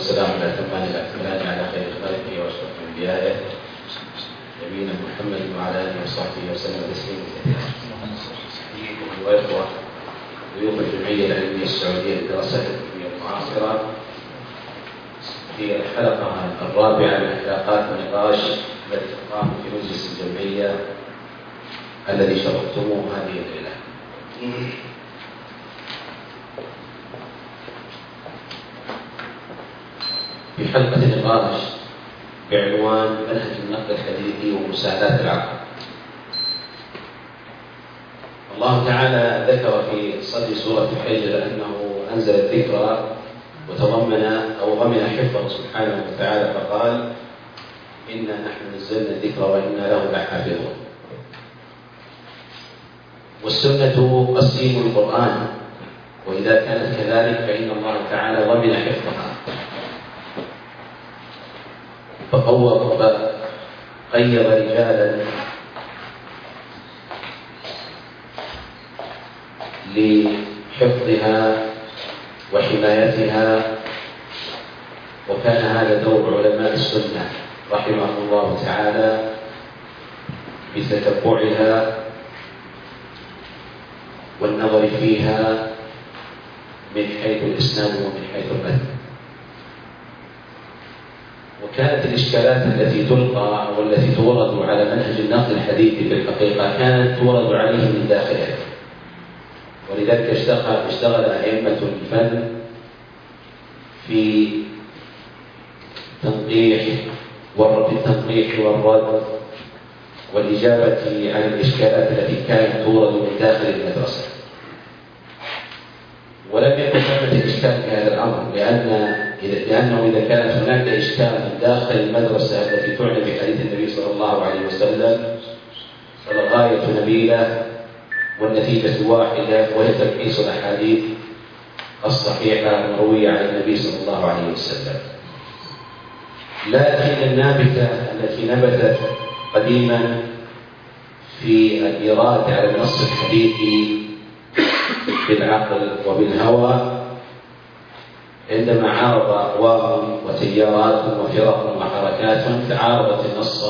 والسلام على الأتمان الأكملان على خير خلقه وأشرف أنبيائه نبينا محمد وعلى آله وصحبه وسلم تسليما كثيرا. أيها الإخوة ضيوف الجمعية العلمية السعودية للدراسات العلمية المعاصرة في الحلقة الرابعة من حلقات النقاش التي تقام في مجلس الجمعية الذي شرفتموه هذه الليلة. في حلقة النقاش بعنوان منهج النقد الحديثي ومساعدات العقل. الله تعالى ذكر في صدر سورة الحجر أنه أنزل الذكر ضمن حفظه سبحانه وتعالى فقال: إنا نحن نزلنا الذكر وإنا له لحافظون. والسنة قسيم القرآن، وإذا كانت كذلك فإن الله تعالى ضمن حفظها قيض رجالا لحفظها وحمايتها، وكان هذا دور علماء السنة رحمهم الله تعالى بتتبعها والنظر فيها من حيث الإسناد ومن حيث المتن. وكانت الإشكالات التي تلقى والتي تورد على منهج النقد الحديثي في الحقيقة كانت تورد عليه من داخله، ولذلك اشتغل أئمة الفن في التنقيح والرد والإجابة عن الإشكالات التي كانت تورد من داخل المدرسة. ولم يكن ثمة إشكال في هذا الأمر، لأنه إذا كانت هناك إشكال من داخل المدرسة التي تعنى بحديث النبي صلى الله عليه وسلم فالغاية نبيلة والنتيجة واحدة، وهي تلخيص الأحاديث الصحيحة المروية عن النبي صلى الله عليه وسلم. لكن النابتة التي نبتت قديما في الإرادة على النص الحديثي بالعقل وبالهوى، عندما عارض أقوام وتيارات وفرق وحركات تعارضت النص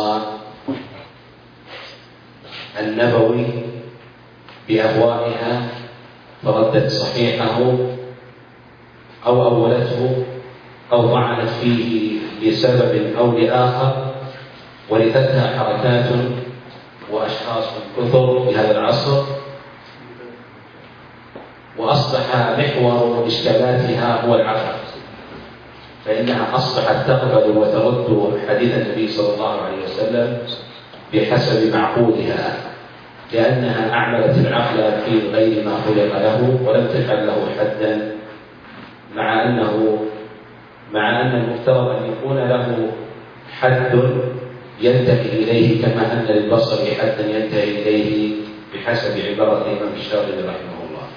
النبوي بأهوائها فردت صحيحه أو أولته أو طعنت فيه لسبب أو لآخر، ورثتها حركات وأشخاص كثر في هذا العصر، وأصبح محور إشكالاتها هو العقل، فإنها أصبحت تقبل وترد حديث النبي صلى الله عليه وسلم بحسب معقولها، لأنها أعملت العقل في غير ما خلق له ولم تجعل له حدا، مع أن المفترض أن يكون له حد ينتهي إليه، كما أن للبصر حدا ينتهي إليه بحسب عبارة الإمام الشافعي رحمه الله.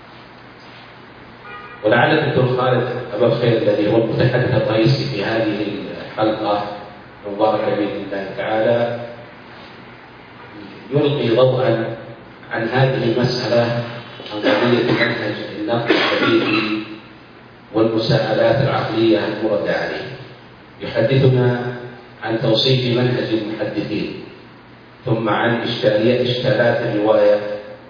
ولعل الدكتور خالد أبو الخير الذي هو المتحدث الرئيسي في هذه الحلقة المباركة بإذن الله تعالى يلقي ضوءا عن هذه المسألة، عن قضية منهج النقد الحديثي والمساءلات العقلية المردة عليه. يحدثنا عن توصيف منهج المحدثين، ثم عن إشكالات الرواية،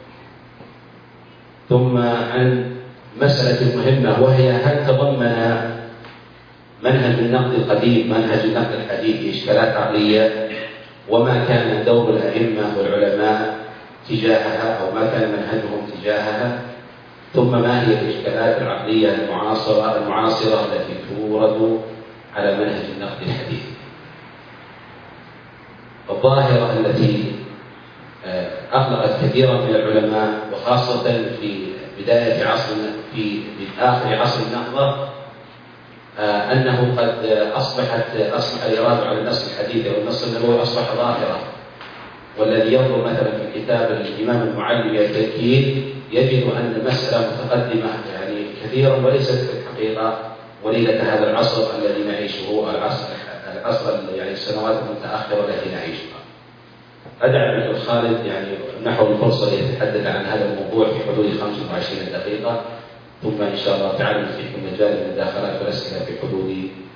ثم عن مسألة مهمة وهي: هل تضمن منهج النقد القديم منهج النقد الحديثي إشكالات عقلية؟ وما كان دور الأئمة والعلماء تجاهها، أو ما كان منهجهم تجاهها؟ ثم ما هي الإشكالات العقلية المعاصرة التي تورد على منهج النقد الحديثي؟ الظاهرة التي أقلقت كثيرا من العلماء، وخاصة في آخر عصر النهضة، أنه قد أصبح الإرادة على النص الحديثي والنص النبوي أصبح ظاهرة. والذي ينظر مثلا في كتاب الإمام المعلم التأكيد يجد أن المسألة متقدمة يعني كثيرا، وليست في الحقيقة وليلة هذا العصر الذي نعيشه، العصر يعني السنوات المتأخرة التي نعيشها. أدعى الدكتور خالد يعني نحو الفرصة ليتحدث عن هذا الموضوع في حدود 25 دقيقة، ثم إن شاء الله تعالى نفتح مجال المداخلات والأسئلة في حدود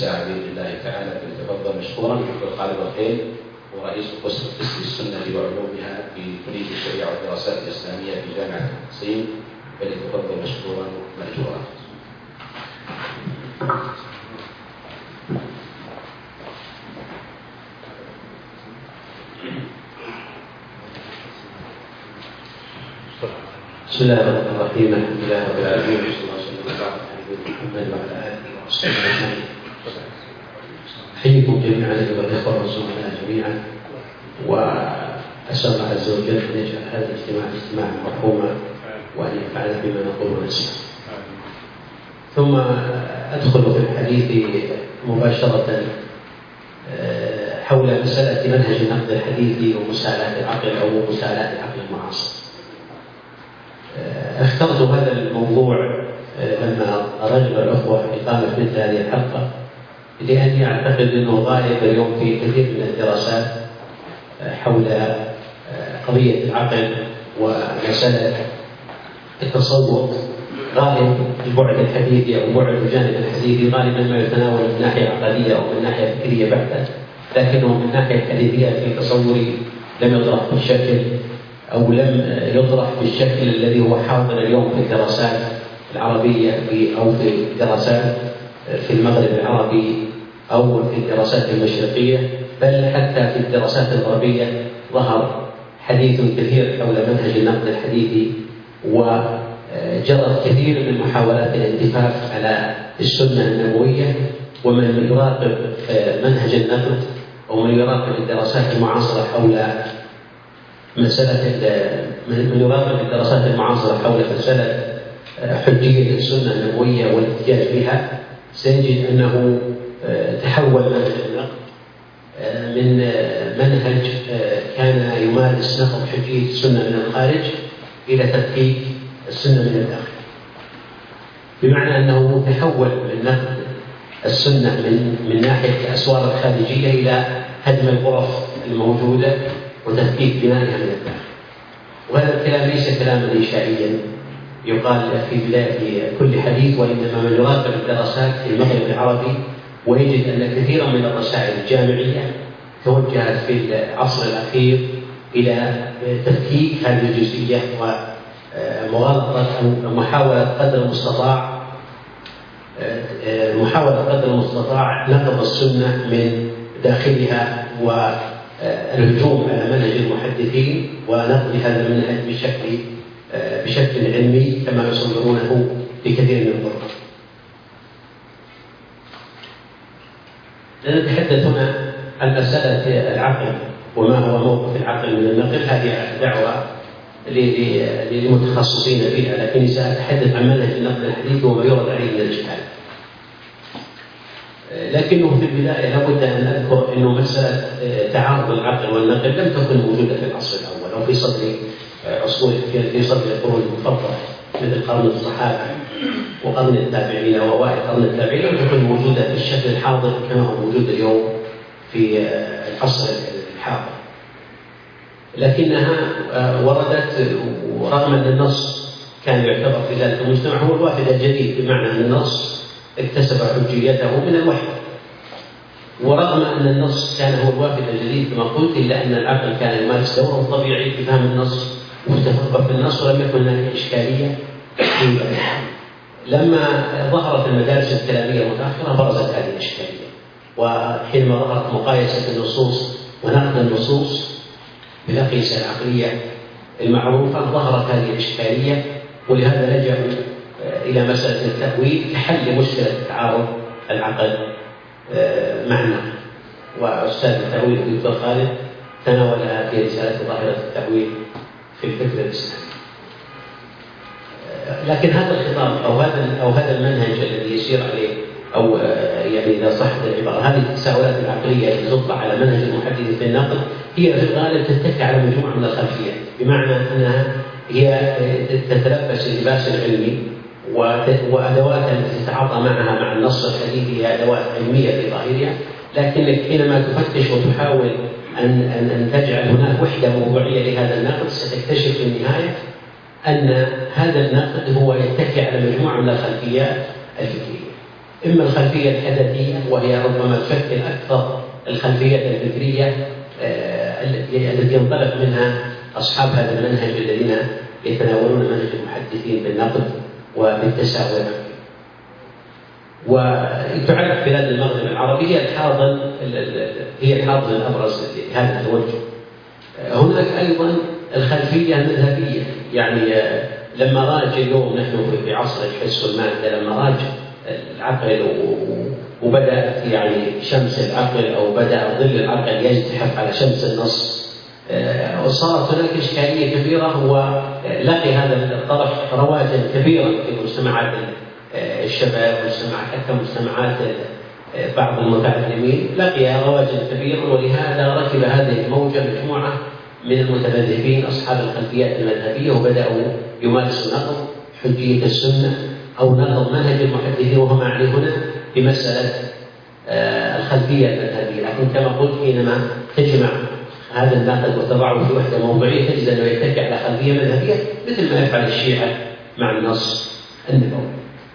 الساعة بإذن الله تعالى، فليتفضل مشكورا. الدكتور خالد الخيل هو رئيس قسم السنة وعلومها في كلية الشريعة والدراسات الإسلامية في جامعة القصيم، فليتفضل مشكورا مأجورا. بسم الله الرحمن الرحيم. الحمد لله رب العالمين، وصلى الله وسلم على نبينا محمد وعلى آله وصحبه أجمعين. أحييكم جميعا أيها الإخوة والزملاء جميعا، وأسأل الله عز وجل أن يجعل هذا الاجتماع اجتماعا مرحوما، وأن ينفعنا بما نقول ونسمع. ثم أدخل في الحديث مباشرة حول مسألة منهج النقد الحديثي ومساءلات العقل أو مساءلات العقل المعاصر. اخترت هذا الموضوع لما رغب الأخوة في إقامة مثل هذه الحلقة، لأني أعتقد أنه غالب اليوم في كثير من الدراسات حول قضية العقل ومسألة التصور، غالب البعد الحديثي أو بعد الجانب الحديثي غالبا ما يتناول من ناحية عقدية أو من ناحية فكرية بحتة، لكنه من ناحية الحديثية في تصوري لم يطرح بالشكل أو لم يطرح بالشكل الذي هو حاضر اليوم في الدراسات العربية أو في الدراسات في المغرب العربي أو في الدراسات المشرقية، بل حتى في الدراسات الغربية ظهر حديث كثير حول منهج النقد الحديثي، وجرت كثير من محاولات الالتفاف على السنة النبوية. ومن يراقب منهج النقد أو من يراقب الدراسات المعاصرة حول مسألة حجية السنة النبوية والاحتجاج بها، سنجد أنه تحول منهج النقد من منهج كان يمارس نقد حجية السنة من الخارج إلى تفكيك السنة من الداخل، بمعنى أنه تحول من نقد السنة من ناحية الأسوار الخارجية إلى هدم الغرف الموجودة وتفكيك بنائها من الداخل. وهذا الكلام ليس كلاما إنشائيا يقال في بداية كل حديث، وإنما من يراقب الدراسات في المغرب العربي ويجد أن كثيرا من الرسائل الجامعية توجهت في العصر الأخير إلى تفكيك هذه الجزئية ومغالطة أو محاولة قدر المستطاع نقض السنة من داخلها والهجوم على منهج المحدثين ونقض هذا المنهج بشكل علمي كما يصورونه بكثير من الطرق. نتحدث هنا عن مسألة العقل وما هو موقف العقل من النقل. هذه دعوة للمتخصصين فيها، لكني سأتحدث عن منهج النقد الحديث وما يرد عليه من الإشكال. لكنه في البداية لابد أن أذكر أنه مسألة تعارض العقل والنقل لم تكن موجودة في العصر الأول أو في صدر القرون المفضلة مثل قرن الصحابة وقرن التابعين وأوائل قرن التابعين، لم تكن موجودة بالشكل الحاضر كما هو موجود اليوم في العصر الحاضر، لكنها وردت ورغم أن النص كان يعتبر في ذلك المجتمع هو الواحد الجديد، بمعنى أن النص اكتسب حجيته من الوحي، ورغم أن النص كان هو الوافد الجديد كما قلت، إلا أن العقل كان يمارس دوره الطبيعي في فهم النص وتفقه في النص، ولم يكن هناك إشكالية. لما ظهرت المدارس الكلامية المتأخرة برزت هذه الإشكالية، وحينما ظهرت مقايسة النصوص ونقد النصوص بالأقيسة العقلية المعروفة ظهرت هذه الإشكالية، ولهذا لجأوا إلى مسألة التأويل كحل مشكلة تعارض العقل مع النقل. وأستاذ التأويل الدكتور خالد تناولها في رسالة ظاهرة التأويل في الفكر الإسلامي. لكن هذا الخطاب أو هذا المنهج الذي يسير عليه، أو يعني إذا صحت العبارة، هذه التساؤلات العقلية التي تطلع على منهج المحدث في النقل هي في الغالب تتكي على مجموعة من الخلفيات، بمعنى أنها هي تتلبس اللباس العلمي، وأدوات التي تتعاطى معها مع النص الحديثي هي أدوات علمية في ظاهرها، لكنك حينما تفتش وتحاول أن تجعل هناك وحدة موضوعية لهذا النقد ستكتشف في النهاية أن هذا النقد هو يتكي على مجموعة من الخلفيات الفكرية. إما الخلفية الحدثية وهي ربما تشكل أكثر الخلفية الفكرية التي ينطلق منها أصحاب هذا المنهج الذين يتناولون منهج المحدثين بالنقد وبالتساؤل. وتعد بلاد المغرب العربي هي الحاضن الأبرز لهذا التوجه. هناك أيضا الخلفية المذهبية، يعني لما راج اليوم نحن في عصر الحس والمادة، لما راج العقل وبدأ يعني شمس العقل أو بدأ ظل العقل يزدحف على شمس النص، وصارت هناك إشكالية كبيرة، ولقي هذا الطرح رواجا كبيرا في مجتمعات الشباب ومجتمعات حتى مجتمعات بعض المتعلمين، لقي رواجا كبيرا. ولهذا ركب هذه الموجة مجموعة من المتمذهبين أصحاب الخلفيات المذهبية، وبدأوا يمارسوا نقض حجية السنة أو نقض منهج المحدثين، وهم معني هنا بمسألة الخلفية المذهبية. لكن كما قلت حينما تجمع هذا النقد وتضعه في وحدة موضوعية تجد أنه يتكئ على خلفية مذهبية مثل ما يفعل الشيعة مع النص النبوي.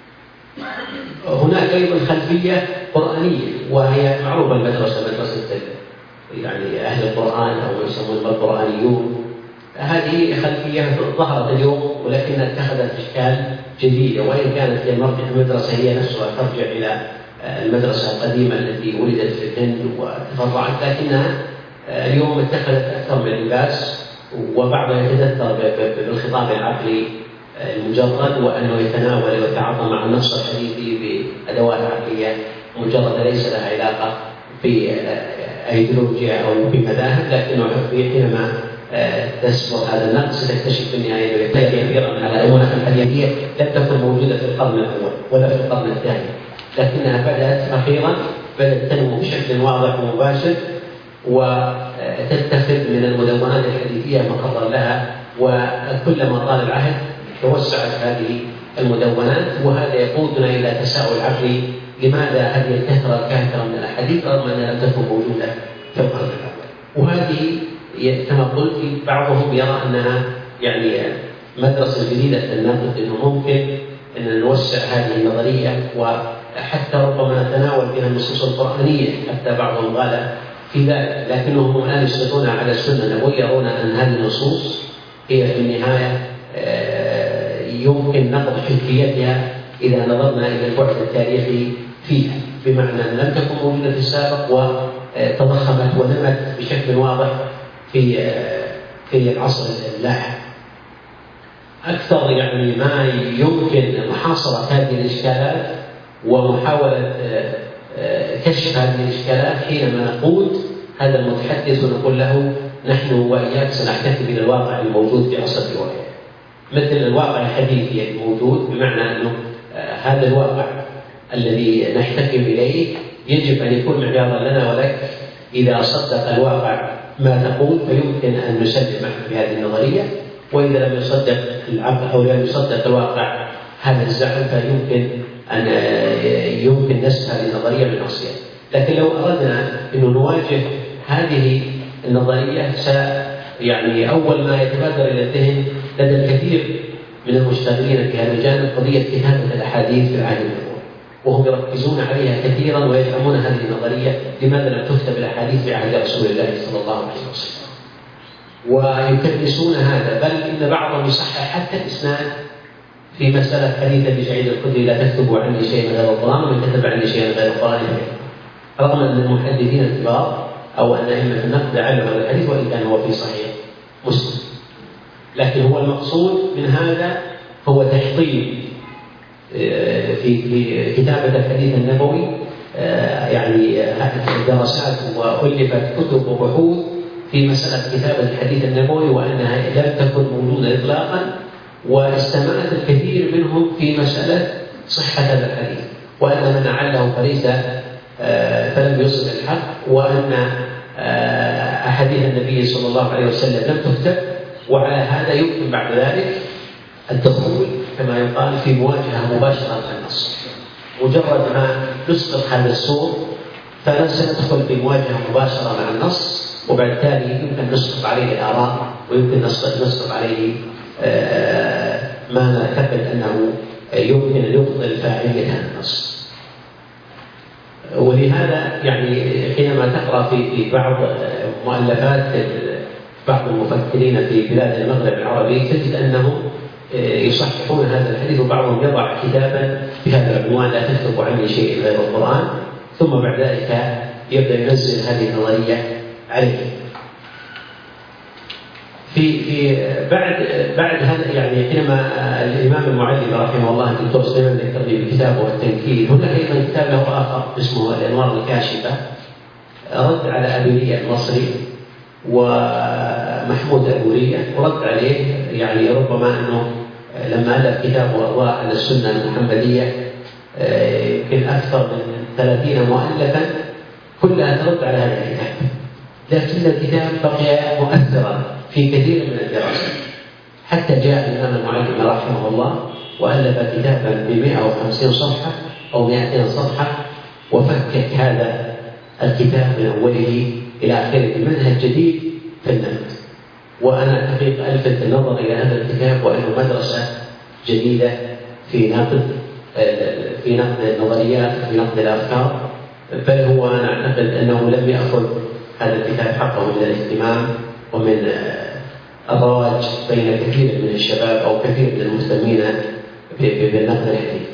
هناك أيضا خلفية قرآنية، وهي معروفة المدرسة يعني أهل القرآن أو يسمون القرآنيون. هذه خلفية ظهرت اليوم ولكنها اتخذت أشكال جديدة، وإن كانت المدرسة هي نفسها ترجع إلى المدرسة القديمة التي ولدت في الهند وتفرعت، لكنها اليوم اتخذت أكثر من لباس، وبعضها يتدثر بالخطاب العقلي المجرد، وأنه يتناول ويتعاطى مع النص الحديثي بأدوات عقلية مجردة ليس لها علاقة بأيديولوجيا أو بمذاهب، لكنه حينما تسبق هذا النقص تكتشف في النهاية أنه يحتاج كثيرا على المناخ الحديثية لم تكن موجودة في القرن الأول ولا في القرن الثاني، لكنها بدأت أخيرا تنمو بشكل واضح ومباشر، وتتخذ من المدونات الحديثية مقرا لها، وكلما طال العهد توسعت هذه المدونات. وهذا يقودنا إلى تساؤل عقلي: لماذا هذه الكثرة الكاثرة من الأحاديث رغم أنها لم تكن موجودة في القرن الأول؟ وهذه كما قلت بعضهم يرى أنها يعني مدرسة جديدة النقد، أنه ممكن أن نوسع هذه النظرية وحتى ربما نتناول بها النصوص القرآنية، حتى بعضهم قال في ذلك، لكنهم الآن يسقطون على السنة النبوية، يرون أن هذه النصوص هي في النهاية يمكن نقض حجيتها إذا نظرنا إلى البعد التاريخي فيها، بمعنى أن لم تكن موجودة في السابق وتضخمت ونمت بشكل واضح في العصر اللاحق. أكثر يعني ما يمكن محاصرة هذه الإشكالات ومحاولة كشف هذه الإشكالات حينما نقود هذا المتحدث ونقول له: نحن وإياك سنحتكم إلى الواقع الموجود في عصر الرواية، مثل الواقع الحديثي الموجود، بمعنى أنه هذا الواقع الذي نحتكم إليه يجب أن يكون معيارا لنا ولك. إذا صدق الواقع ما تقول فيمكن أن نسلم بهذه النظرية، وإذا لم يصدق العقل أو لم يصدق الواقع هذا الزعم يمكن نسف هذه النظرية من أصلها. لكن لو أردنا أن نواجه هذه النظرية يعني أول ما يتبادر إلى الذهن لدى الكثير من المشتغلين في هذا الجانب قضية كتابة الأحاديث في العهد النبوي، وهم يركزون عليها كثيرا ويدعمون هذه النظرية: لماذا لم تكتب الأحاديث في عهد رسول الله صلى الله عليه وسلم؟ ويكدسون هذا، بل إن بعضهم يصحح حتى الإسناد في مسألة حديث أبي سعيد الخدري: لا تكتبوا عني شيئا غير القرآن، ومن كتب عني شيئا غير القرآن رغم أن المحدثين الكبار أو أن أئمة النقد علموا هذا الحديث وإن كان هو في صحيح مسلم. لكن هو المقصود من هذا هو تحطيم في كتابة الحديث النبوي، يعني دراسات وألفت كتب وبحوث في مسألة كتابة الحديث النبوي، وأنها لم تكن موجودة إطلاقا، واستمعت الكثير منهم في مسألة صحة هذا الحديث، وأن من أعله فلم يصب الحق، وأن أحاديث النبي صلى الله عليه وسلم لم تكتب. وعلى هذا يمكن بعد ذلك الدخول كما يقال في مواجهة مباشرة مع النص. مجرد ما نسقط هذا السور فسندخل في مواجهة مباشرة مع النص، وبعد ذلك يمكن نسقط عليه الآراء، ويمكن نسقط عليه ما نعتقد أنه يمكن أن يبطل فاعلية النص. ولهذا يعني حينما تقرأ في بعض مؤلفات بعض المفكرين في بلاد المغرب العربي تجد أنهم يصححون هذا الحديث، وبعضهم يضع كتابا بهذا العنوان: لا تكتب عني شيء غير القرآن، ثم بعد ذلك يبدأ ينزل هذه النظرية عليه. في بعد هذا يعني حينما الإمام المعلم رحمه الله الدكتور سليمان الكردي بالكتاب والتنكيل، هناك أيضا كتاب له آخر اسمه الأنوار الكاشفة، رد على أبيلية المصري ومحمود أبولية، ورد عليه يعني ربما أنه لما ألف كتاب أضواء على السنة المحمدية يمكن أكثر من 30 مؤلفا كلها ترد على هذا الكتاب، لكن الكتاب بقي مؤثرا في كثير من الدراسات، حتى جاء الإمام المعلم رحمه الله وألف كتابا ب 150 صفحة أو 200 صفحة، وفكك هذا الكتاب من أوله إلى آخره بمنهج جديد في النقد. وأنا حقيقة ألفت النظر إلى هذا الكتاب وأنه مدرسة جديدة في نقد النظريات وفي نقد الأفكار، بل هو أنا أعتقد أنه لم يأخذ هذا الكتاب حقه من الاهتمام ومن الرواج بين كثير من الشباب أو كثير من المهتمين بالنقد الحديث.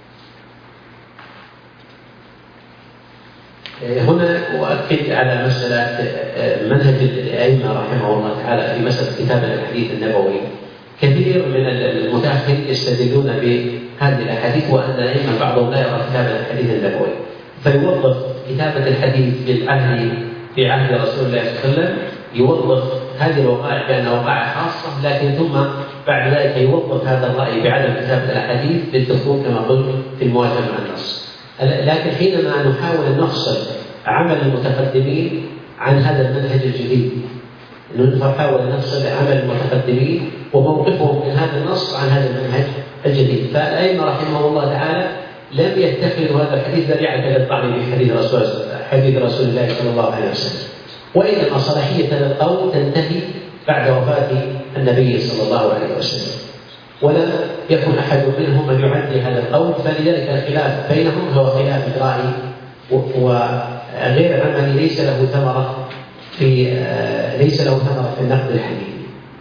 هنا أؤكد على مسألة منهج الأئمة رحمه الله تعالى في مسألة كتابة الحديث النبوي. كثير من المتأخرين يستدلون بهذه الأحاديث وأن الأئمة بعضهم لا يرى كتابة الحديث النبوي، فيوظف كتابة الحديث في عهد رسول الله صلى الله عليه وسلم، يوظف هذه الوقائع بأنها وقائع خاصة، لكن ثم بعد ذلك يوظف هذا الرأي بعدم كتابة الأحاديث للدخول كما قلت في الموافقة مع النص. لكن حينما نحاول أن نفصل عمل المتقدمين عن هذا المنهج الجديد، نحاول أن نفصل عمل المتقدمين وموقفهم من هذا النص عن هذا المنهج الجديد، فالأئمة رحمه الله تعالى لم يتخذوا هذا الحديث ذريعة للطعن في حديث رسول الله صلى الله عليه وسلم، وإنما صلاحية هذا القول تنتهي بعد وفاة النبي صلى الله عليه وسلم، ولم يكن أحد منهم من يعدي هذا القول، فلذلك الخلاف بينهم هو خلاف إجرائي وغير عملي، ليس له ثمرة في النقد الحديث.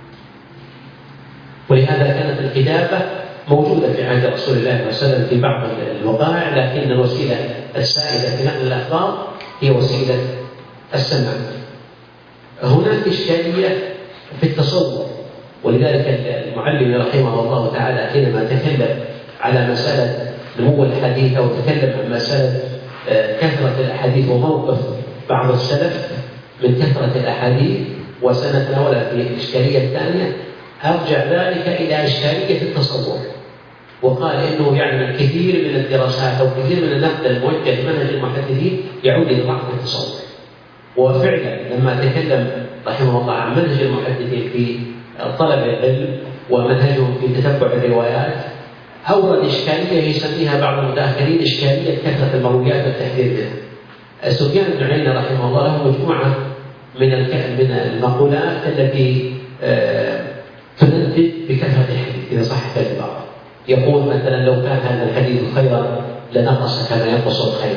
ولهذا كانت الكتابة موجودة في عهد رسول الله صلى الله عليه وسلم في بعض الوقائع، لكن الوسيلة السائدة في نقل الأخبار هي وسيلة السمع. هناك إشكالية في التصور، ولذلك المعلم رحمه الله تعالى حينما تكلم على مسألة نمو الحديث أو تكلم عن مسألة كثرة الأحاديث وموقف بعض السلف من كثرة الأحاديث، وسنتناولها في الإشكالية الثانية، أرجع ذلك إلى إشكالية التصور، وقال إنه يعني كثير من الدراسات أو كثير من النقد الموجه لمنهج المحدثين يعود إلى ضعف التصور. وفعلا لما تكلم رحمه الله عن منهج المحدثين في طلب العلم ومنهجهم في تتبع الروايات، أورد إشكالية يسميها بعض المتأخرين إشكالية كثرة المرويات والتحذير منها. سفيان بن عيينة رحمه الله له مجموعة من المقولات التي تندد بكثرة الحديث إذا صح العبارة. يقول مثلا: لو كان هذا الحديث خيرا لنقص كما ينقص الخير.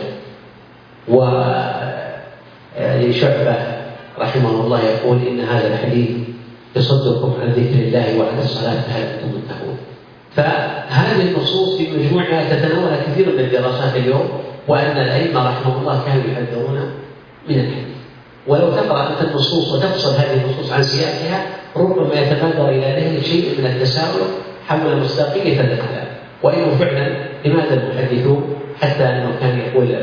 وشعبة رحمه الله يقول: إن هذا الحديث يصدكم عن ذكر الله وعن الصلاة فهل أنتم منتهون. فهذه النصوص في مجموعها تتناول كثير من الدراسات اليوم، وأن الأئمة رحمه الله كانوا يحذرون من الحديث. ولو تقرأ أنت النصوص وتفصل هذه النصوص عن سياقها ربما يتبادر إلى ذهنك شيء من التساؤل حول مصداقية هذا الكلام، وإنه فعلا لماذا المحدثون حتى أنه كان يقول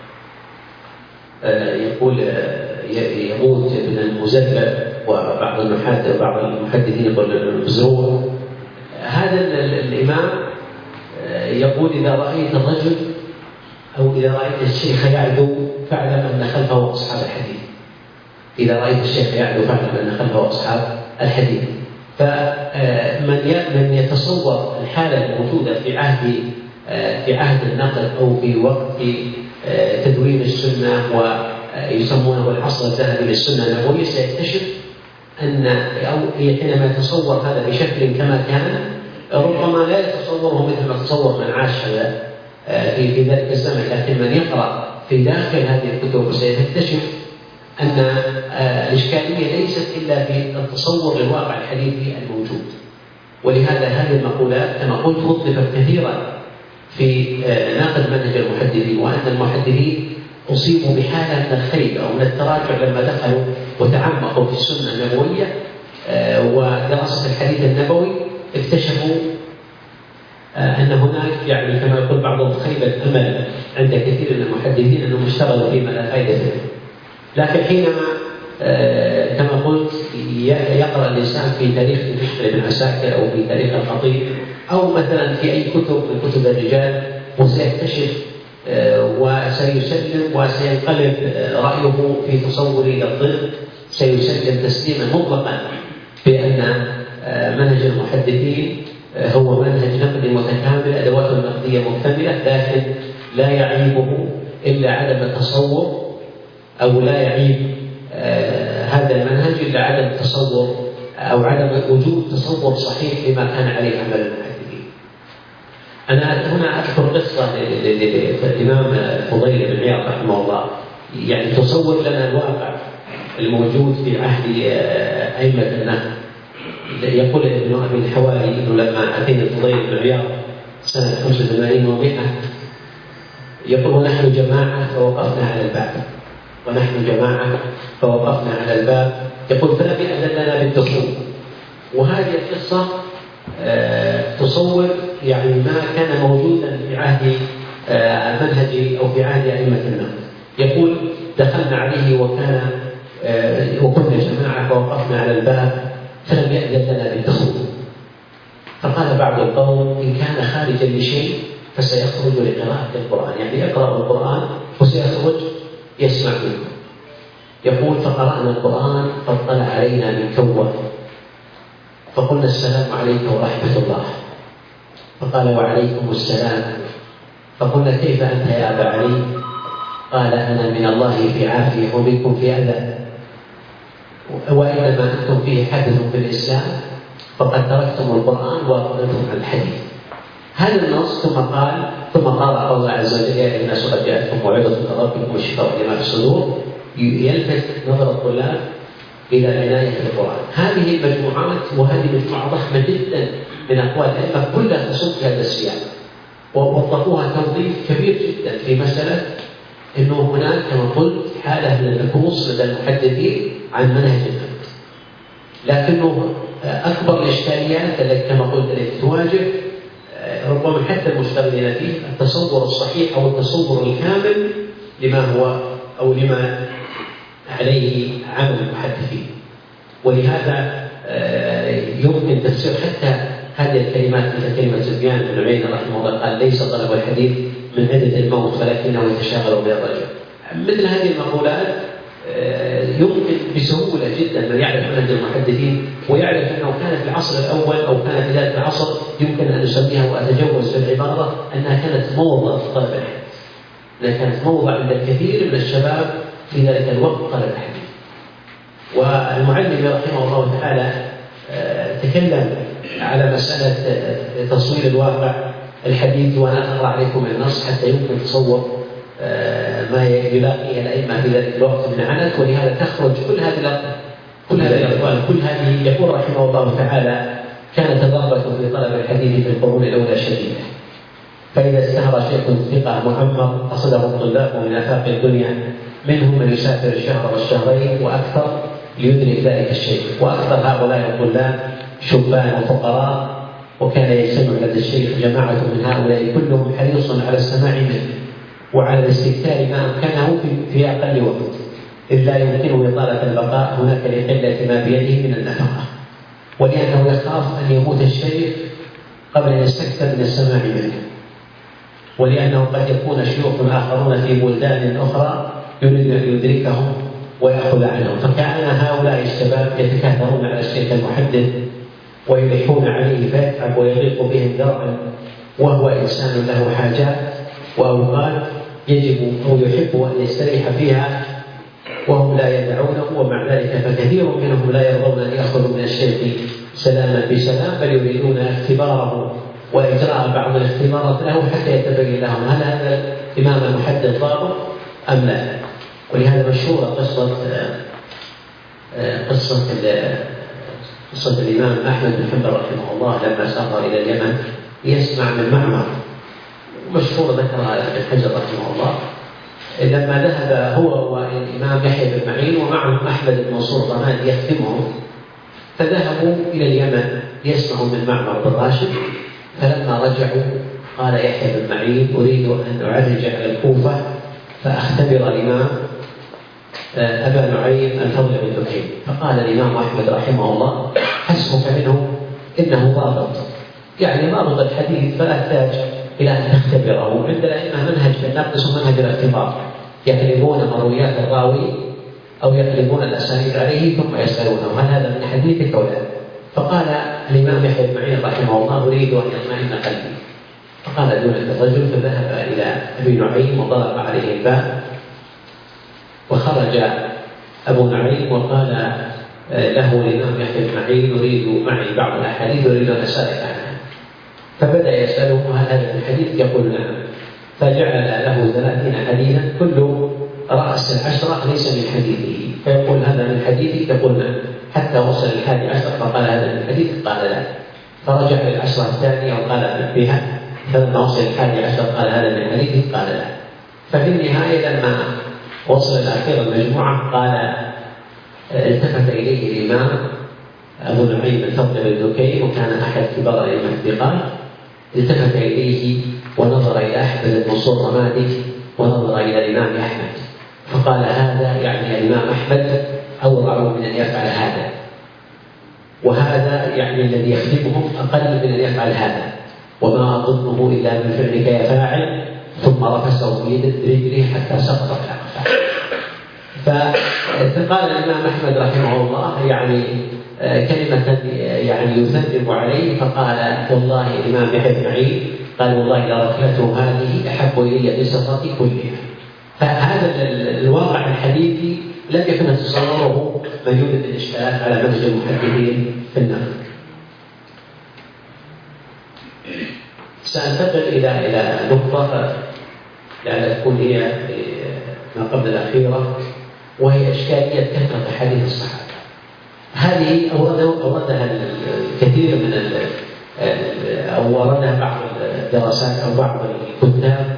يموت من المزلل، وبعض النحاة وبعض المحدثين يقول المزروع. هذا الإمام يقول: إذا رأيت الرجل أو إذا رأيت الشيخ يعدو فاعلم أن خلفه أصحاب الحديث. إذا رأيت الشيخ يعدو فاعلم أن خلفه أصحاب الحديث. فمن يتصور الحالة الموجودة في عهد النقل أو في وقت تدوين السنة ويسمونه العصر الذهبي للسنة النبوية سيكتشف أن أو حينما يتصور هذا بشكل كما كان ربما لا يتصوره مثل ما تصور من عاش في ذلك الزمن. لكن من يقرأ في داخل هذه الكتب وسيكتشف أن الإشكالية ليست إلا في التصور للواقع الحديثي الموجود. ولهذا هذه المقولات كما قلت وظفت كثيرا في ناقد منهج المحدثين، وأن المحدثين أصيبوا بحالة من الخيب أو من التراجع لما دخلوا وتعمقوا في السنة النبوية ودراسة الحديث النبوي، اكتشفوا أن هناك يعني كما يقول بعضهم خيبة أمل عند كثير من المحدثين أنهم اشتغلوا فيما لا فائدة فيه. لكن حينما كما قلت يقرأ الإنسان في تاريخ دمشق بن عساكر أو في تاريخ الخطيب أو مثلا في أي كتب من كتب الرجال، وسيكتشف وسيسلم وسينقلب رأيه في تصوره للطب، سيسلم تسليما مطلقا بأن منهج المحدثين هو منهج نقدي متكامل، أدواته النقدية مكتملة، لكن لا يعيبه إلا عدم التصور، أو لا يعيب هذا المنهج إلا عدم التصور أو عدم وجود تصور صحيح لما كان عليه عمل المحدثين. أنا هنا أذكر قصة للإمام الفضيل بن عياض رحمه الله، يعني تصور لنا الواقع الموجود في عهد أئمة النهر. يقول ابن أبي الحواري إنه لما أتينا الفضيل بن عياض سنة 85 و100، يقول ونحن جماعة فوقفنا على الباب، ونحن جماعة فوقفنا على الباب، يقول فلم يأذن لنا بالدخول. وهذه القصة تصور يعني ما كان موجودا في عهد المنهج أو في عهد أئمة النهر. يقول دخلنا عليه وكنا جماعة فوقفنا على الباب فلم يأذن لنا بالدخول، فقال بعض القوم إن كان خارجا لشيء فسيخرج لقراءة القرآن، يعني يقرأ القرآن وسيخرج يسمع منه. يقول فقرأنا القرآن فاطلع علينا من كوة فقلنا السلام عليكم ورحمة الله، فقال وعليكم السلام، فقلنا كيف أنت يا أبا علي؟ قال أنا من الله في عافية ومنكم في أذى، وإنما أنتم فيه حدث بالإسلام فقد تركتم القرآن وأقبلتم على الحديث. هذا النص ثم قال الله عز وجل يا أيها الناس قد جاءتكم موعظة من ربكم وشفاء لما في الصدور، يلفت نظر الطلاب إلى العناية بالقرآن. هذه المجموعات وهذه مجموعة ضخمة جدا من أقوال الأئمة كلها تصب هذا السياق، ووظفوها توظيف كبير جدا في مسألة أنه هناك كما قلت حالة من النكوص لدى المحدثين عن منهج النقد. لكنه أكبر الإشكاليات التي كما قلت التي تواجه ربما حتى المشتغلين فيه التصور الصحيح أو التصور الكامل لما هو أو لما عليه عمل المحدثين. ولهذا يمكن تفسير حتى هذه الكلمات مثل كلمة سفيان بن عيينة رحمه الله قال ليس طلب الحديث من عدة الموت ولكنه يتشاغل بالرجل. مثل هذه المقولات يمكن بسهولة جدا من يعرف منهج المحدثين ويعرف أنه كان في العصر الأول أو كان في ذلك العصر يمكن أن نسميها وأتجوز في العبارة أنها كانت موضة في طلب الحديث، أنها كانت موضة عند الكثير من الشباب في ذلك الوقت طلب الحديث. والمعلم رحمه الله تعالى تكلم على مسألة تصوير الواقع الحديث، وأنا أقرأ عليكم النص حتى يمكن تصور ما يلاقيه الأئمة في ذلك الوقت من عنت. ولهذا تخرج كل هذه الأقوال كل هذه. يقول رحمه الله تعالى كانت الرغبة في طلب الحديث في القرون الأولى شديدة، فإذا استهر شيخ ثقة معمر قصده الطلاب من آفاق الدنيا، منهم من يسافر الشهر والشهرين وأكثر ليدرك ذلك الشيء، وأكثر هؤلاء الطلاب شبان وفقراء، وكان يجتمع لدى الشيخ جماعة من هؤلاء كلهم حريص على السماع منه وعلى الاستكثار ما أمكنه في أقل وقت، إذ لا يمكنه إطالة البقاء هناك لقلة ما بيده من النفقة، ولأنه يخاف أن يموت الشيخ قبل أن يستكثر من السماع منه، ولأنه قد يكون شيوخ آخرون في بلدان أخرى يريد أن يدركهم ويأخذ عنهم. فكان هؤلاء الشباب يتكاثرون على الشيخ المحدث ويلحون عليه فيتعب ويضيق بهم درعا، وهو إنسان له حاجات وأوقات يجب أو يحب أن يستريح فيها وهم لا يدعونه، ومع ذلك فكثير منهم لا يرضون أن يأخذوا من الشيخ سلاما بسلام، بل يريدون اختباره وإجراء بعض الاختبارات له حتى يتبين لهم هل هذا الإمام المحدث ضابط أم لا. ولهذا مشهورة قصة الإمام أحمد بن حنبل رحمه الله لما سافر إلى اليمن يسمع من معمر، مشهورة ذكرها ابن حجر رحمه الله، لما ذهب هو والإمام يحيى بن معين ومعهم أحمد بن منصور الرمادي يختمهم، فذهبوا إلى اليمن يسمعوا من معمر بن راشد. فلما رجعوا قال يحيى بن معين أريد أن أعرج على الكوفة فأختبر الإمام أبا نعيم الفضل بن دكين. فقال الإمام أحمد رحمه الله حسبك منه إنه ضابط، يعني ضابط الحديث فلا يحتاج إلى أن تختبره. عند الأئمة منهج في النقد ومنهج الاختبار، يقلبون مرويات الراوي أو يقلبون الأسانيد عليه ثم يسألونه هل هذا من حديثك أو لا. فقال الإمام يحيى بن معين رحمه الله أريد أن يطمئن قلبي. فقال دون الرجل، فذهب إلى أبي نعيم وضرب عليه الباب، وخرج أبو نعيم وقال له الإمام يحيى بن معين أريد معي بعض الأحاديث أريد أن أسألك عنها. فبدأ يسأله هل هذا من حديث؟ يقول نعم. فجعل له 30 حديثا كل رأس 10 ليس من حديثه، فيقول هذا من حديثك؟ يقول نعم. حتى وصل 11 فقال هذا من حديثك؟ قال لا. فرجع للعشرة الثانية وقال بها، فلما وصل 11 قال هذا من حديثك؟ قال لا. ففي النهاية لما وصل الأخير المجموعة قال التفت إليه الإمام أبو نعيم الفضل بن دكين وكان أحد كبار المحدثين، التفت إليه ونظر إلى أحمد بن منصور الرمادي ونظر إلى الإمام أحمد فقال هذا يعني الإمام أحمد أورع من أن يفعل هذا، وهذا يعني الذي يخدمهم أقل من أن يفعل هذا، وما أظنه إلا من فعلك يا فاعل، ثم رفسه برجله حتى سقط في الأقفال. فقال الإمام أحمد رحمه الله يعني كلمة يعني يثنب عليه، فقال والله الإمام يحيى بن معين قال والله لركلته هذه أحب إلي من سفرتي كلها. فهذا الواقع الحديثي لم يكن يتصوره من يوجد الإشكالات على منهج المحدثين في النقد. سأنتقل إلى نقطة لعل تكون هي ما قبل الأخيرة، وهي إشكالية كثرة أحاديث الصحابة. هذه أوردها الكثير من أو وردها بعض الدراسات أو بعض الكتاب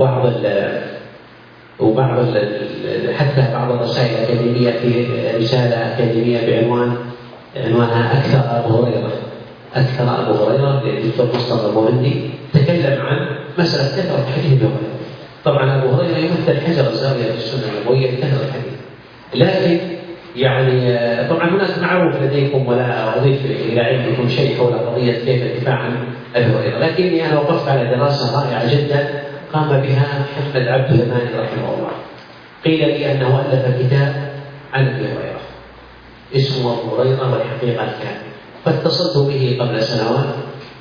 وبعض حتى بعض الرسائل الأكاديمية في رسالة أكاديمية عنوانها أكثر أبو هريرة للدكتور مصطفى المهندي، تكلم عن مسألة كثرة حديث أبو هريرة. طبعا أبو هريرة يمثل حجر الزاوية في السنة النبوية كثرة الحديث، لكن يعني طبعا هناك معروف لديكم ولا أضيف إلى علمكم شيء حول قضية كيف الدفاع عن أبي هريرة، لكني أنا وقفت على دراسة رائعة جدا قام بها محمد عبد اليماني رحمه الله. قيل لي أنه ألف كتاب عن أبي هريرة اسمه أبو هريرة والحقيقة الكاملة، فاتصلت به قبل سنوات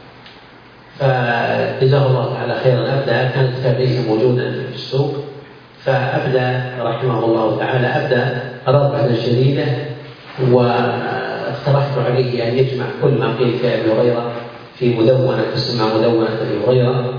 فجزاه الله تعالى خيرا. أبدأ كان الكتاب ليس موجودا في السوق، فأبدأ رحمه الله تعالى رغبة شديدة، واقترحت عليه أن يجمع كل ما قيل في أبي هريرة في مدونة تسمى مدونة أبي هريرة،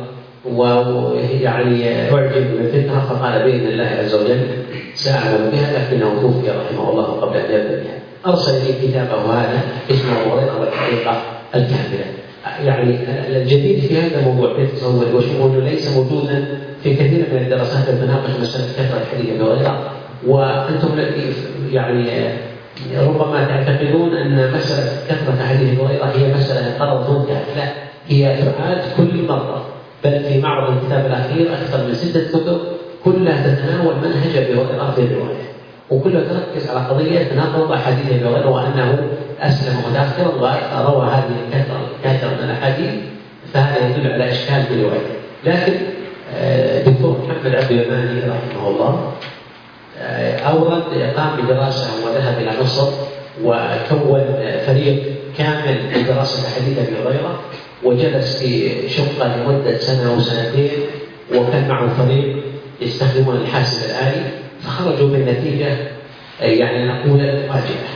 ويعني أعجب بالفكرة فقال بإذن الله عز وجل سأعمل بها، لكنه توفي رحمه الله قبل أن يبدأ بها. أرسل لي كتابه هذا اسمه أبو هريرة والحقيقة الكاملة. يعني الجديد في هذا الموضوع في تصور وشموله ليس موجودا في كثير من الدراسات التي تناقش مسألة كثرة حديث أبي هريرة، وأنتم يعني ربما تعتقدون أن مسألة كثرة حديث أبي هريرة هي مسألة قرض منتهى، لا، هي تعاد كل مرة، بل في معرض الكتاب الأخير أكثر من 6 كتب كلها تتناول منهج أبي هريرة في الرواية، وكلها تركز على قضية تناقض أحاديث أبي هريرة وأنه أسلم متأخرا وروى هذه الكثرة من الأحاديث، فهذا يدل على إشكال في الرواية. لكن دكتور محمد عبد اليماني رحمه الله قام بدراسة وذهب إلى مصر وكون فريق كامل لدراسة حديث أبي هريرة، وجلس في شقة لمدة 1 أو 2 سنين، وكان معه فريق يستخدمون الحاسب الآلي، فخرجوا بالنتيجة يعني نقول فاجئة.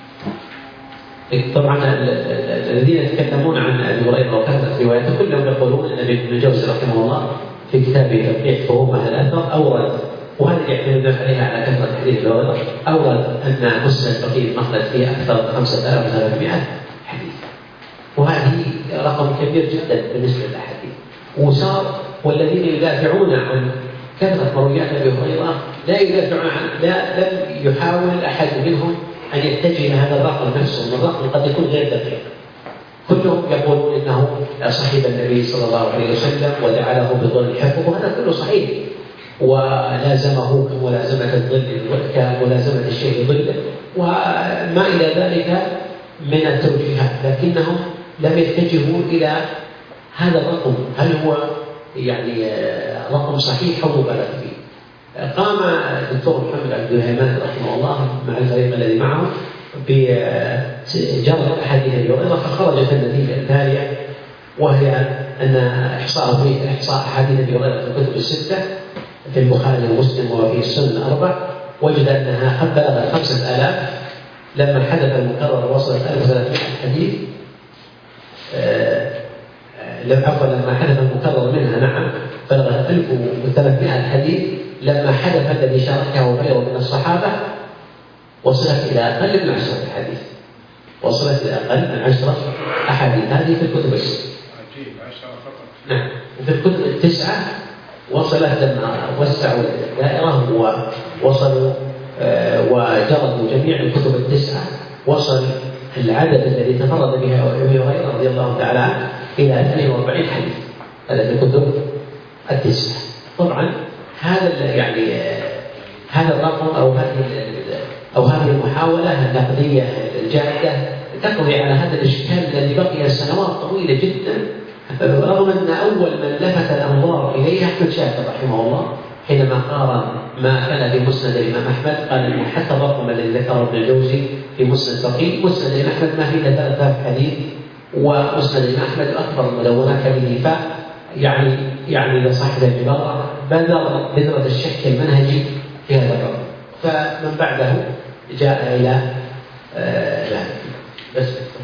طبعا الذين يتكلمون عن أبي هريرة وكثرة رواياته كلهم يقولون أن ابن الجوزي رحمه الله في كتابه تلقيح فهوم أهل الأثر أورد وهذا يعتمد عليها على كثرة حديث الوضع. أورد أن مسند بقية مخلد فيه أكثر من 5300 حديث، وهذه رقم كبير جدا بالنسبة للأحاديث. وصار والذين يدافعون عن كثرة مرويات أبي هريرة لا يدافعون عن لم يحاول أحد منهم أن يتجه إلى هذا الرقم نفسه، والرقم قد يكون غير دقيق. كلهم يقولون إنه صحيح النبي صلى الله عليه وسلم ودعا له بظل الحفظ، وهذا كله صحيح، ولازمه كملازمة الظل كملازمة الشيء ظله وما إلى ذلك من التوجيهات، لكنهم لم يتجهوا إلى هذا الرقم هل هو يعني رقم صحيح أو مبالغ فيه. قام الدكتور محمد عبد الرحمن رحمه الله مع الفريق الذي معه بجرد أحاديث أبي هريرة، فخرجت النتيجة التالية، وهي أن إحصاء أحاديث أبي هريرة في الكتب الستة في البخاري ومسلم وفي السنن الأربع، وجد أنها بلغت 5000 لما حدث المكرر وصلت 1300 حديث. لما حدث المكرر منها نعم بلغت 1300 حديث. لما حدث الذي شاركه غيره من الصحابة وصلت إلى أقل من 10 أحاديث، وصلت إلى أقل من 10 أحاديث. هذه في الكتب الستة. نعم. وفي الكتب التسعة وصلت لما وسعوا الدائرة ووصلوا وجردوا جميع الكتب التسعة، وصل العدد الذي تفرد به أبي هريرة رضي الله تعالى عنه إلى 42 حديث. هذا في الكتب التسعة. طبعا هذا يعني هذا الرقم أو هذه المحاولة النقدية الجادة تقضي على هذا الإشكال الذي بقي سنوات طويلة جدا، رغم أن أول من لفت الأنظار إليه أحمد شاكر رحمه الله حينما قارن ما كان في مسند الإمام أحمد، قال إنه حتى الرقم الذي ذكره ابن الجوزي في مسند بقية مسند الإمام أحمد ما فيه 3000 حديث، ومسند الإمام أحمد أكبر المدونات به، يعني لصاحب العبارة بذرة الشك المنهجي في هذا الرقم. فمن بعده جاء إلى بس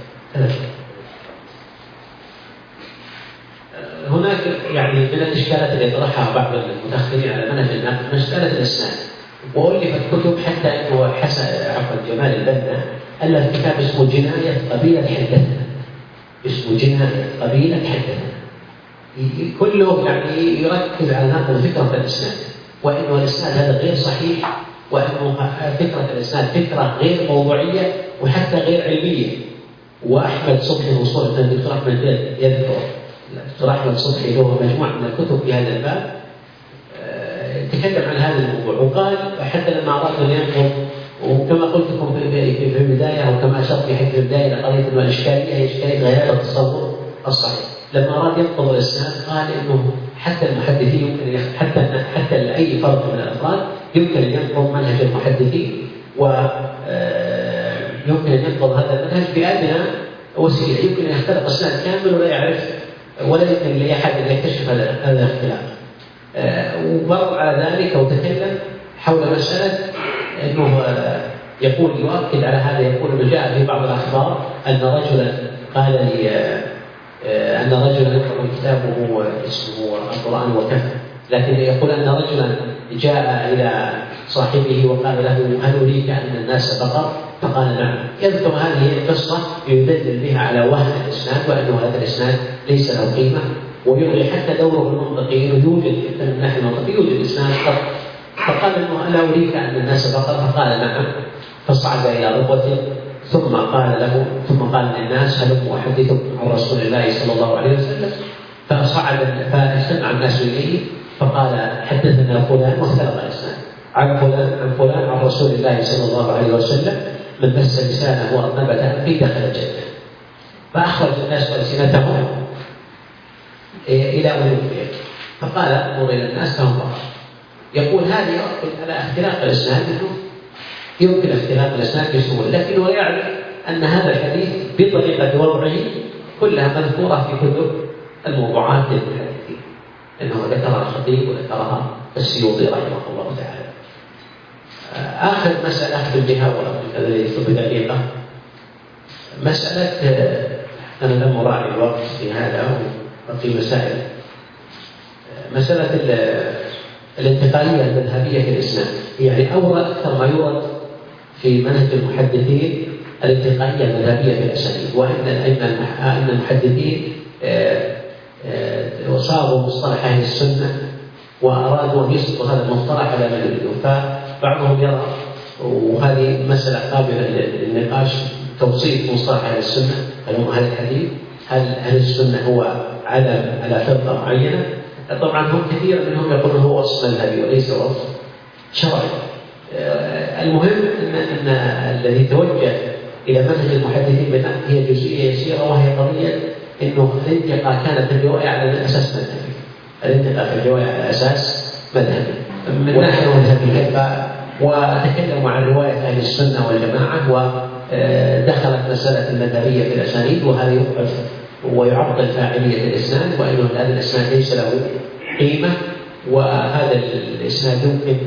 هناك يعني من الإشكالات التي يطرحها بعض المتأخرين على منهج النقد مسألة الإسناد، وألفت كتب حتى أنه جمال البنا ألف كتاب اسمه جناية قبيلة حدثنا، اسمه جناية قبيلة حدثنا، كله يعني يركز على نقل فكرة الإسناد، وإنه الإسناد هذا غير صحيح، وإنه فكرة الإسناد فكرة غير موضوعية وحتى غير علمية. وأحمد صبحي وصول الدكتور أحمد يذكر الدكتور أحمد صبحي له مجموعة من الكتب في هذا الباب تكلم عن هذا الموضوع، وقال حتى لما أراد أن ينقل، وكما قلت لكم في البداية وكما أشرت في البداية لقضية أن الإشكالية هي إشكالية غياب التصور الصحيح. لما أراد ينقض الإسناد قال إنه حتى المحدثين يمكن حتى لأي فرد من الأفراد يمكن أن ينقض منهج المحدثين، ويمكن أن ينقض هذا المنهج بأدنى وسيلة، يمكن أن يختلق إسناد كامل ولا يعرف ولا يمكن لأحد أن يكتشف هذا الاختلاف. ومر على ذلك وتكلم حول مسألة أنه يقول يؤكد على هذا، يقول أنه جاء في بعض الأخبار أن رجلا قال لي أن رجلا يقرأ كتابه اسمه القرآن وكفى، لكن يقول أن رجلا جاء إلى صاحبه وقال له هل أريك أن الناس بقر؟ فقال نعم. يذكر هذه القصة يدلل بها على وهم الإسناد، وأنه هذا الإسناد ليس له قيمة، ويلغي حتى دوره المنطقي، يوجد من الناحية المنطقية يوجد إسناد خط. فقال إنه ألا أريك أن الناس بقر؟ فقال نعم. فصعد إلى ركبته ثم قال للناس هلموا أحدثكم عن رسول الله صلى الله عليه وسلم. فصعد فاجتمع الناس إليه فقال حدثنا فلان، واختلط الإسناد عن فلان عن رسول الله صلى الله عليه وسلم من مس لسانه وأطنب أنفه دخل الجنة. فأخرج الناس ألسنتهم إلى أنوفهم، فقال انظر إلى الناس فهم بقر. يقول هذه يؤكد على اختلاق الإسناد، يمكن اختلاق الإسناد بسهولة، لكنه يعلم أن هذا الحديث بطريقة وضعه كلها مذكورة في كتب الموضوعات للمحدثين، لأنه ذكرها الخطيب وذكرها السيوطي رحمه الله تعالى. آخر مسألة أختم بها وأختم ليست بدقيقة، مسألة أنا لم أراعي الوقت في هذا وفي مسائل مسألة الانتقائية المذهبية في الإسناد. يعني أكثر ما يورد في منهج المحدثين الانتقائية المذهبية في الأسانيد، وأن المحدثين صاروا مصطلح أهل السنة وأرادوا أن يسقطوا هذا المصطلح على من يريدون. فبعضهم يرى، وهذه مسألة قابلة للنقاش، توصيف مصطلح أهل السنة، هل هم أهل الحديث؟ هل أهل السنة هو على فرقة معينة؟ طبعا هم كثير منهم يقولون هو وصف مذهبي وليس وصف شرعي. المهم أن الذي توجه إلى منهج المحدثين هي جزئية يسيرة، وهي قضية أنه الانتقاء كان في الرواية على أساس مذهبي. الانتقاء في الرواية على أساس مذهبي من ناحية مذهبية، وتكلموا عن رواية أهل السنة والجماعة، ودخلت مسألة المذهبية في الأسانيد، وهذا يوقف ويعطل فاعلية الإسناد، وأنه هذا الإسناد ليس له قيمة، وهذا الإسناد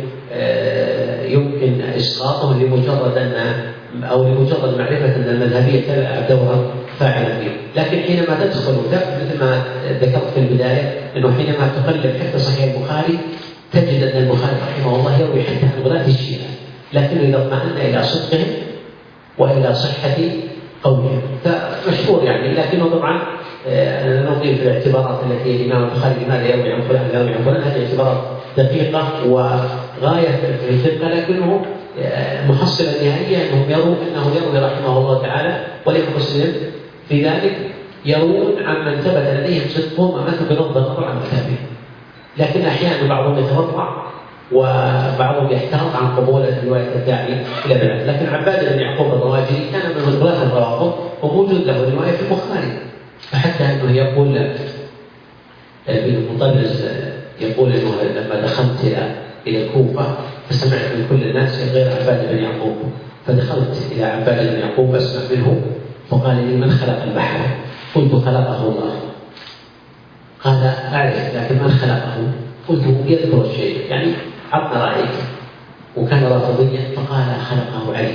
يمكن إسقاطه لمجرد معرفة أن المذهبية تلعب دورا فاعلا فيه. لكن حينما تدخل مثل ما ذكرت في البداية، أنه حينما تقلب حتى صحيح البخاري تجد أن البخاري رحمه الله يروي حتى عن غلاة الشيعة، لكنه إذا اطمأن إلى صدقهم وإلى صحة قولهم فمشهور يعني. لكنه طبعا نقيم في الاعتبارات التي الإمام البخاري لماذا يروي عن فلان يروي عن فلان، هذه اعتبارات دقيقة وغاية في الدقة، لكنه محصلة نهائية أنه يروي رحمه الله تعالى وليكن مسلم في ذلك، يروون عمن ثبت لديهم صدقهم وماتوا بغض النظر عن مذهبهم. لكن أحيانا بعضهم يتوقع وبعضهم يحتاط عن قبول الرواية الداعي إلى بلاد. لكن عباد بن يعقوب الرواجري كان من غلاة الروافض، وموجود له رواية في البخاري، فحتى أنه يقول ابن المطرز يقول أنه لما دخلت إلى الكوفة فسمعت من كل الناس غير عباد بن يعقوب، فدخلت إلى عباد بن يعقوب أسمع منه، فقال لي: من خلق البحر؟ قلت: خلقه الله. قال: أعرف، لكن من خلقه؟ قلت: يذكر الشيء، يعني عطنا رأيك. وكان رافضيا، فقال: خلقه علي.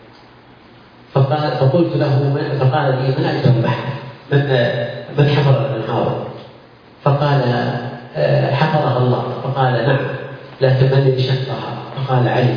فقلت له: فقال لي: من أكثر البحر؟ من حفر الأنهار؟ فقال: حفرها الله. فقال: نعم، لكن من الذي شقها؟ فقال: علي.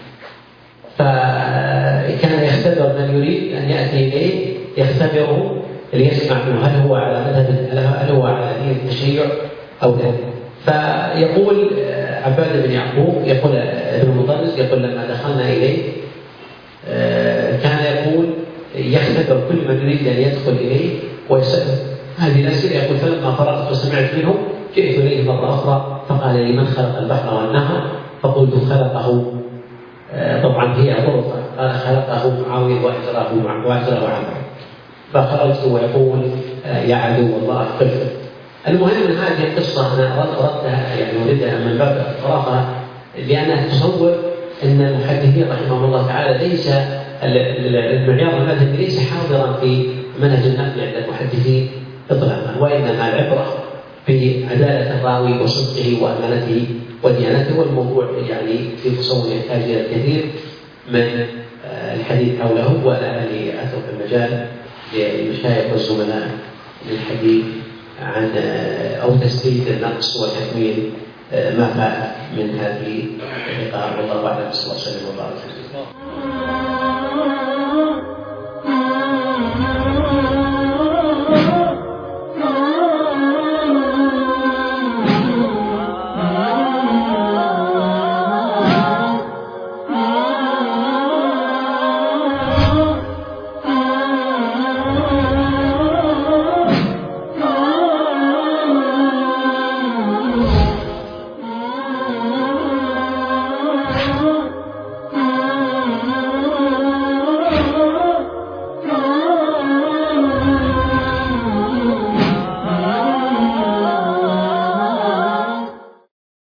فكان يختبر من يريد أن يأتي إليه، يختبره ليسمع منه هل هو على دين التشيع أو لا. فيقول عباد بن يعقوب، يقول ابن المطرز، يقول: لما دخلنا إليه كان يقول يختبر كل من يريد أن يدخل إليه ويسأل هذه الأسئلة. يقول: فلما فرغت وسمعت منه جئت إليه مرة أخرى، فقال لي: من خلق البحر والنهر؟ فقلت: خلقه. طبعا هي غرفة، قال: خلقه معاوية وأجره عمرو. فخرجت ويقول: يا عدو الله قف. المهم من هذه القصة أنا أردتها يعني أريدها من باب الطرافة، لأنها تصور أن المحدثين رحمه الله تعالى ليس المعيار المذهبي ليس حاضرا في منهج النقل عند المحدثين إطلاقا، وإنما العبرة بعدالة الراوي وصدقه وأمانته وديانته. والموضوع يعني في تصور يحتاج إلى الكثير من الحديث حوله، ولعلي أترك المجال للمشايخ والزملاء للحديث عن أو تسديد النقص وتكميل ما فات من هذه اللقاء. والله أعلم. صلى الله عليه وسلم وبارك.